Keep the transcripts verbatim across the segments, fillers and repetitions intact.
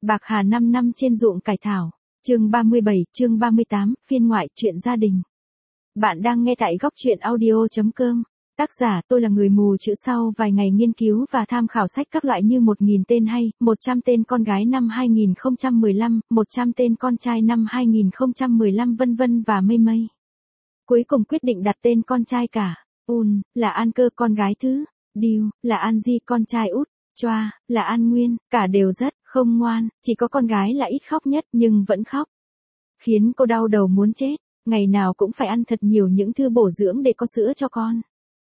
Bạc Hà năm năm trên ruộng cải thảo. Chương ba mươi bảy, chương ba mươi tám, phiên ngoại chuyện gia đình. Bạn đang nghe tại góc truyện audio chấm com. Tác giả tôi là người mù chữ sau vài ngày nghiên cứu và tham khảo sách các loại như một nghìn tên hay, một trăm tên con gái năm hai nghìn không trăm mười lăm, một trăm tên con trai năm hai nghìn không trăm mười lăm vân vân và mây mây. Cuối cùng quyết định đặt tên con trai cả. Un, là An Cơ con gái thứ. Điêu, là An Di con trai út. Choa, là An Nguyên, cả đều rất không ngoan, chỉ có con gái là ít khóc nhất nhưng vẫn khóc. Khiến cô đau đầu muốn chết, ngày nào cũng phải ăn thật nhiều những thứ bổ dưỡng để có sữa cho con.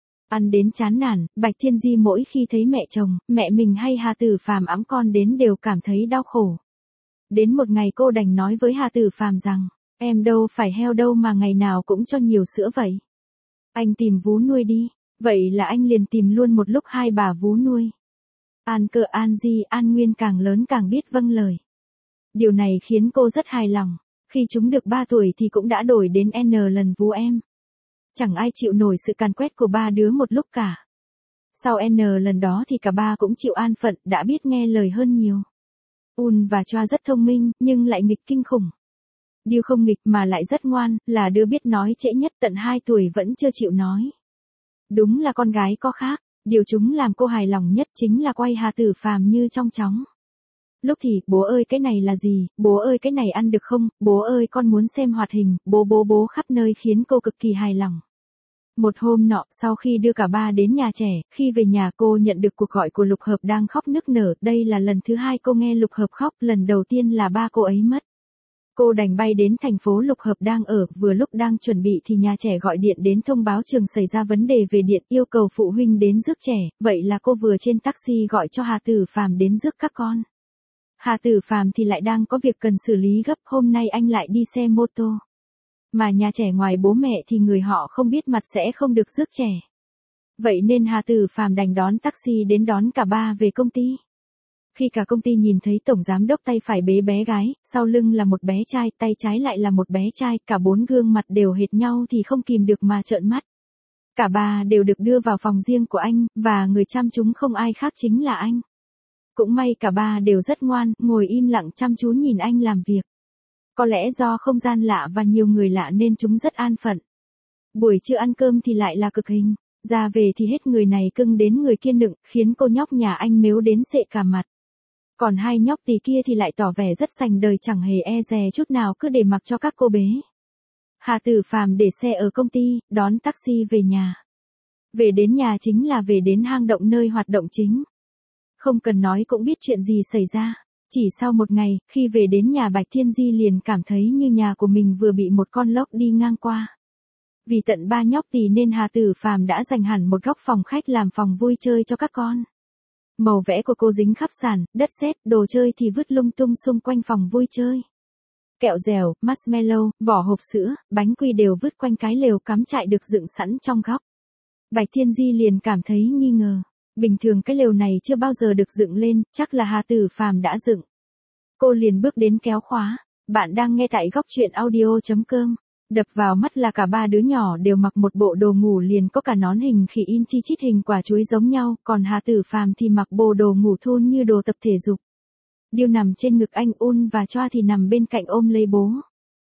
Ăn đến chán nản, Bạch Thiên Di mỗi khi thấy mẹ chồng, mẹ mình hay Hà Tử Phàm ẵm con đến đều cảm thấy đau khổ. Đến một ngày cô đành nói với Hà Tử Phàm rằng, em đâu phải heo đâu mà ngày nào cũng cho nhiều sữa vậy. Anh tìm vú nuôi đi, vậy là anh liền tìm luôn một lúc hai bà vú nuôi. An Cơ, An Di, An Nguyên càng lớn càng biết vâng lời. Điều này khiến cô rất hài lòng, khi chúng được ba tuổi thì cũng đã đổi đến N lần vú em. Chẳng ai chịu nổi sự càn quét của ba đứa một lúc cả. Sau N lần đó thì cả ba cũng chịu an phận, đã biết nghe lời hơn nhiều. Un và Choa rất thông minh, nhưng lại nghịch kinh khủng. Điêu không nghịch mà lại rất ngoan, là đứa biết nói trễ nhất, tận hai tuổi vẫn chưa chịu nói. Đúng là con gái có khác. Điều chúng làm cô hài lòng nhất chính là quay Hà Tử Phàm như trong chóng. Lúc thì, bố ơi cái này là gì, bố ơi cái này ăn được không, bố ơi con muốn xem hoạt hình, bố bố bố khắp nơi khiến cô cực kỳ hài lòng. Một hôm nọ, sau khi đưa cả ba đến nhà trẻ, khi về nhà cô nhận được cuộc gọi của Lục Hợp đang khóc nức nở, đây là lần thứ hai cô nghe Lục Hợp khóc, lần đầu tiên là ba cô ấy mất. Cô đành bay đến thành phố Lục Hợp đang ở, vừa lúc đang chuẩn bị thì nhà trẻ gọi điện đến thông báo trường xảy ra vấn đề về điện, yêu cầu phụ huynh đến rước trẻ, vậy là cô vừa trên taxi gọi cho Hà Tử Phàm đến rước các con. Hà Tử Phàm thì lại đang có việc cần xử lý gấp, hôm nay anh lại đi xe mô tô. Mà nhà trẻ ngoài bố mẹ thì người họ không biết mặt sẽ không được rước trẻ. Vậy nên Hà Tử Phàm đành đón taxi đến đón cả ba về công ty. Khi cả công ty nhìn thấy tổng giám đốc tay phải bế bé gái, sau lưng là một bé trai, tay trái lại là một bé trai, cả bốn gương mặt đều hệt nhau thì không kìm được mà trợn mắt. Cả ba đều được đưa vào phòng riêng của anh, và người chăm chúng không ai khác chính là anh. Cũng may cả ba đều rất ngoan, ngồi im lặng chăm chú nhìn anh làm việc. Có lẽ do không gian lạ và nhiều người lạ nên chúng rất an phận. Buổi trưa ăn cơm thì lại là cực hình, ra về thì hết người này cưng đến người kia nựng, khiến cô nhóc nhà anh mếu đến sệ cả mặt. Còn hai nhóc tỳ kia thì lại tỏ vẻ rất sành đời, chẳng hề e dè chút nào, cứ để mặc cho các cô bế. Hà Tử Phàm để xe ở công ty, đón taxi về nhà. Về đến nhà chính là về đến hang động nơi hoạt động chính. Không cần nói cũng biết chuyện gì xảy ra. Chỉ sau một ngày, khi về đến nhà Bạch Thiên Di liền cảm thấy như nhà của mình vừa bị một con lốc đi ngang qua. Vì tận ba nhóc tỳ nên Hà Tử Phàm đã dành hẳn một góc phòng khách làm phòng vui chơi cho các con. Màu vẽ của cô dính khắp sàn, đất sét, đồ chơi thì vứt lung tung xung quanh phòng vui chơi. Kẹo dẻo, marshmallow, vỏ hộp sữa, bánh quy đều vứt quanh cái lều cắm trại được dựng sẵn trong góc. Bạch Thiên Di liền cảm thấy nghi ngờ. Bình thường cái lều này chưa bao giờ được dựng lên, chắc là Hà Tử Phàm đã dựng. Cô liền bước đến kéo khóa. Bạn đang nghe tại góc truyện audio chấm com. Đập vào mắt là cả ba đứa nhỏ đều mặc một bộ đồ ngủ, liền có cả nón hình khỉ in chi chít hình quả chuối giống nhau, còn Hà Tử Phàm thì mặc bộ đồ ngủ thun như đồ tập thể dục. Điêu nằm trên ngực anh, Un và Choa thì nằm bên cạnh ôm lấy bố.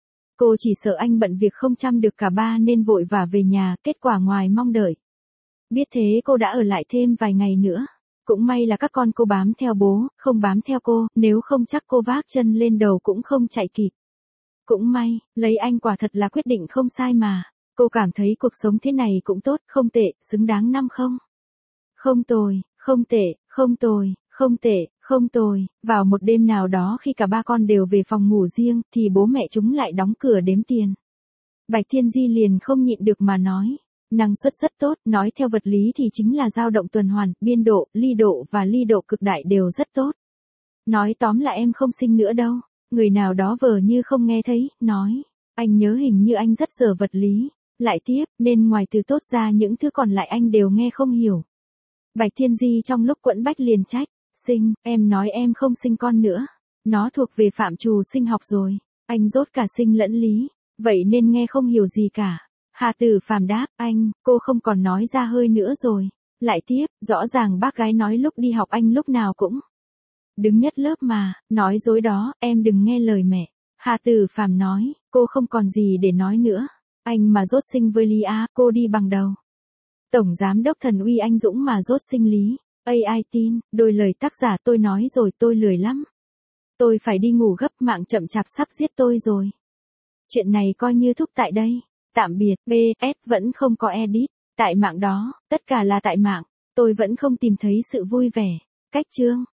Cô chỉ sợ anh bận việc không chăm được cả ba nên vội vã về nhà, kết quả ngoài mong đợi. Biết thế cô đã ở lại thêm vài ngày nữa. Cũng may là các con cô bám theo bố, không bám theo cô, nếu không chắc cô vác chân lên đầu cũng không chạy kịp. Cũng may, lấy anh quả thật là quyết định không sai mà. Cô cảm thấy cuộc sống thế này cũng tốt, không tệ, xứng đáng năm không. Không tồi, không tệ, không tồi, không tệ, không tồi. Vào một đêm nào đó khi cả ba con đều về phòng ngủ riêng, thì bố mẹ chúng lại đóng cửa đếm tiền. Bạch Thiên Di liền không nhịn được mà nói. Năng suất rất tốt, nói theo vật lý thì chính là dao động tuần hoàn, biên độ, ly độ và ly độ cực đại đều rất tốt. Nói tóm là em không sinh nữa đâu. Người nào đó vờ như không nghe thấy, nói, anh nhớ hình như anh rất dở vật lý. Lại tiếp, nên ngoài từ tốt ra những thứ còn lại anh đều nghe không hiểu. Bạch Thiên Di trong lúc quẫn bách liền trách, sinh, em nói em không sinh con nữa. Nó thuộc về phạm trù sinh học rồi. Anh dốt cả sinh lẫn lý, vậy nên nghe không hiểu gì cả. Hà Tử Phàm đáp, anh, cô không còn nói ra hơi nữa rồi. Lại tiếp, rõ ràng bác gái nói lúc đi học anh lúc nào cũng Đứng nhất lớp mà, nói dối đó, em đừng nghe lời mẹ. Hà Tử Phàm nói, cô không còn gì để nói nữa. Anh mà dốt sinh với Lý Á, cô đi bằng đầu. Tổng giám đốc Thần Uy anh dũng mà dốt sinh Lý. a i tin, đôi lời tác giả tôi nói rồi tôi lười lắm. Tôi phải đi ngủ gấp, mạng chậm chạp sắp giết tôi rồi. Chuyện này coi như thúc tại đây. Tạm biệt, pê ét vẫn không có edit. Tại mạng đó, tất cả là tại mạng. Tôi vẫn không tìm thấy sự vui vẻ. Cách chương.